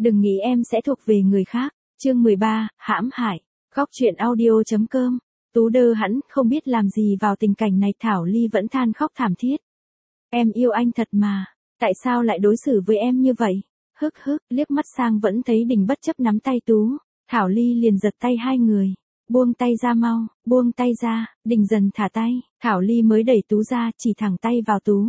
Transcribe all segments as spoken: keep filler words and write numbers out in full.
Đừng nghĩ em sẽ thuộc về người khác. Chương mười ba, hãm hại. Góc truyện audio.com. Tú đơ hẵn, không biết làm gì vào tình cảnh này. Thảo Ly vẫn than khóc thảm thiết. Em yêu anh thật mà, tại sao lại đối xử với em như vậy? Hức hức, liếc mắt sang vẫn thấy Đình bất chấp nắm tay Tú. Thảo Ly liền giật tay hai người. Buông tay ra mau, buông tay ra. Đình dần thả tay, Thảo Ly mới đẩy Tú ra, chỉ thẳng tay vào Tú.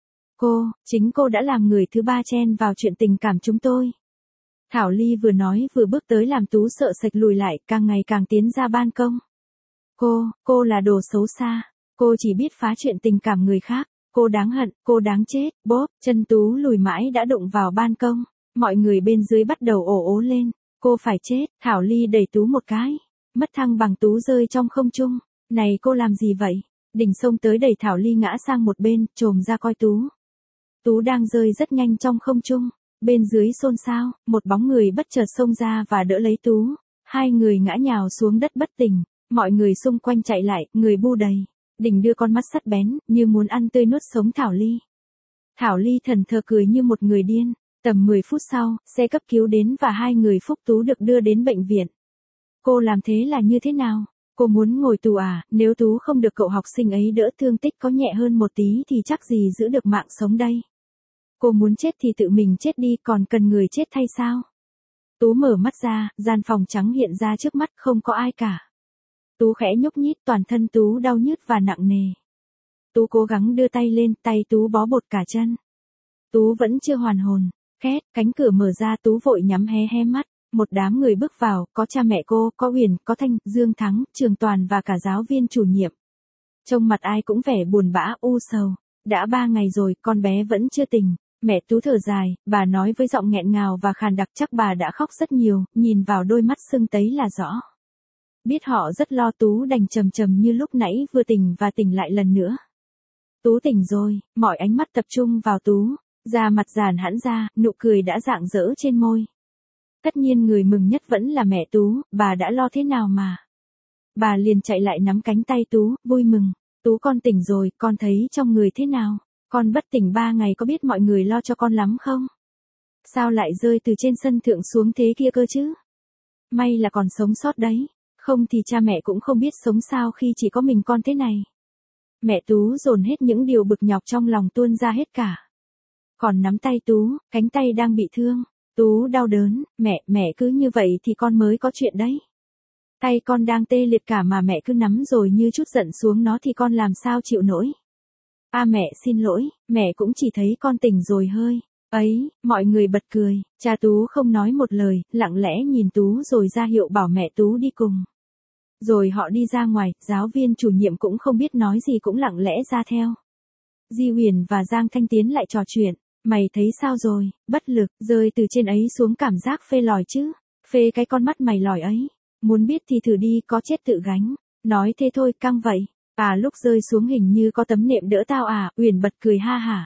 Cô, chính cô đã làm người thứ ba chen vào chuyện tình cảm chúng tôi. Thảo Ly vừa nói vừa bước tới làm Tú sợ sệt lùi lại, càng ngày càng tiến ra ban công. Cô, cô là đồ xấu xa. Cô chỉ biết phá chuyện tình cảm người khác. Cô đáng hận, cô đáng chết. Bốp, chân Tú lùi mãi đã đụng vào ban công. Mọi người bên dưới bắt đầu ồ ố lên. Cô phải chết. Thảo Ly đẩy Tú một cái. Mất thăng bằng, Tú rơi trong không trung. Này cô làm gì vậy? Đình xông tới đẩy Thảo Ly ngã sang một bên, trồm ra coi Tú. Tú đang rơi rất nhanh trong không trung. Bên dưới xôn xao, một bóng người bất chợt xông ra và đỡ lấy Tú. Hai người ngã nhào xuống đất bất tỉnh. Mọi người xung quanh chạy lại, người bu đầy. Đình đưa con mắt sắc bén, như muốn ăn tươi nuốt sống Thảo Ly. Thảo Ly thần thờ cười như một người điên. Tầm mười phút sau, xe cấp cứu đến và hai người Phúc Tú được đưa đến bệnh viện. Cô làm thế là như thế nào? Cô muốn ngồi tù à? Nếu Tú không được cậu học sinh ấy đỡ, thương tích có nhẹ hơn một tí thì chắc gì giữ được mạng sống đây. Cô muốn chết thì tự mình chết đi, còn cần người chết thay sao? Tú mở mắt ra, gian phòng trắng hiện ra trước mắt, không có ai cả. Tú khẽ nhúc nhích, toàn thân Tú đau nhức và nặng nề. Tú cố gắng đưa tay lên, tay Tú bó bột cả chân. Tú vẫn chưa hoàn hồn. Khét, cánh cửa mở ra, Tú vội nhắm hé hé mắt. Một đám người bước vào, có cha mẹ cô, có Uyển, có Thanh, Dương Thắng, Trường Toàn và cả giáo viên chủ nhiệm. Trông mặt ai cũng vẻ buồn bã, u sầu. Đã ba ngày rồi, con bé vẫn chưa tỉnh. Mẹ Tú thở dài, bà nói với giọng nghẹn ngào và khàn đặc, chắc bà đã khóc rất nhiều, nhìn vào đôi mắt sưng tấy là rõ. Biết họ rất lo, Tú đành trầm trầm như lúc nãy vừa tỉnh và tỉnh lại lần nữa. Tú tỉnh rồi, mọi ánh mắt tập trung vào Tú, da mặt giàn hẳn ra, nụ cười đã rạng rỡ trên môi. Tất nhiên người mừng nhất vẫn là mẹ Tú, bà đã lo thế nào mà. Bà liền chạy lại nắm cánh tay Tú, vui mừng. Tú con tỉnh rồi, con thấy trong người thế nào? Con bất tỉnh ba ngày có biết mọi người lo cho con lắm không? Sao lại rơi từ trên sân thượng xuống thế kia cơ chứ? May là còn sống sót đấy. Không thì cha mẹ cũng không biết sống sao khi chỉ có mình con thế này. Mẹ Tú dồn hết những điều bực nhọc trong lòng tuôn ra hết cả. Còn nắm tay Tú, cánh tay đang bị thương. Tú đau đớn, mẹ, mẹ cứ như vậy thì con mới có chuyện đấy. Tay con đang tê liệt cả mà mẹ cứ nắm rồi như chút giận xuống nó thì con làm sao chịu nổi. À mẹ xin lỗi, mẹ cũng chỉ thấy con tỉnh rồi hơi. Ấy, mọi người bật cười, cha Tú không nói một lời, lặng lẽ nhìn Tú rồi ra hiệu bảo mẹ Tú đi cùng. Rồi họ đi ra ngoài, giáo viên chủ nhiệm cũng không biết nói gì cũng lặng lẽ ra theo. Di Huyền và Giang Thanh tiến lại trò chuyện, mày thấy sao rồi, bất lực, rơi từ trên ấy xuống cảm giác phê lòi chứ, phê cái con mắt mày lòi ấy, muốn biết thì thử đi, có chết tự gánh, nói thế thôi, căng vậy, à lúc rơi xuống hình như có tấm nệm đỡ tao à, Huyền bật cười ha hả.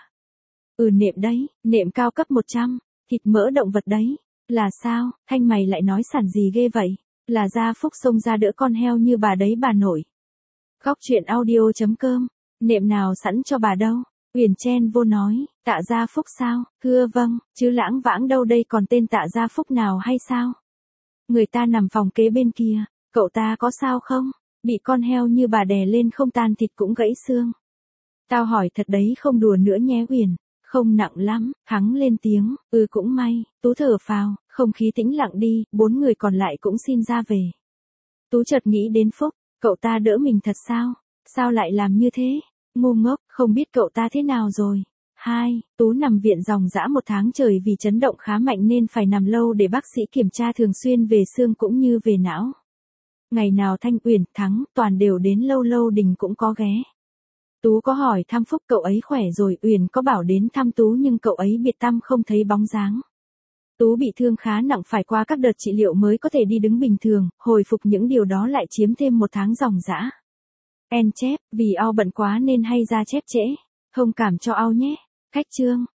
Ừ nệm đấy, nệm cao cấp một trăm, thịt mỡ động vật đấy, là sao, Thanh mày lại nói sẵn gì ghê vậy, là Gia Phúc xông ra đỡ con heo như bà đấy bà nội. Góc truyện audio.com, nệm nào sẵn cho bà đâu, Huyền chen vô nói, Tạ Gia Phúc sao, thưa vâng, chứ lãng vãng đâu đây còn tên Tạ Gia Phúc nào hay sao? Người ta nằm phòng kế bên kia, cậu ta có sao không, bị con heo như bà đè lên không tan thịt cũng gãy xương. Tao hỏi thật đấy không đùa nữa nhé Huyền. Không nặng lắm, Thắng lên tiếng, ừ cũng may, Tú thở phào, không khí tĩnh lặng đi, bốn người còn lại cũng xin ra về. Tú chợt nghĩ đến Phúc, cậu ta đỡ mình thật sao? Sao lại làm như thế? Ngu ngốc, không biết cậu ta thế nào rồi. Hai, Tú nằm viện dòng dã một tháng trời vì chấn động khá mạnh nên phải nằm lâu để bác sĩ kiểm tra thường xuyên về xương cũng như về não. Ngày nào Thanh, Uyển, Thắng, Toàn đều đến, lâu lâu Đình cũng có ghé. Tú có hỏi thăm Phúc cậu ấy khỏe rồi, Uyển có bảo đến thăm Tú nhưng cậu ấy biệt tăm không thấy bóng dáng. Tú bị thương khá nặng phải qua các đợt trị liệu mới có thể đi đứng bình thường, hồi phục những điều đó lại chiếm thêm một tháng dòng dã. En chép, vì ao bận quá nên hay ra chép trễ, thông cảm cho ao nhé. Khách chương.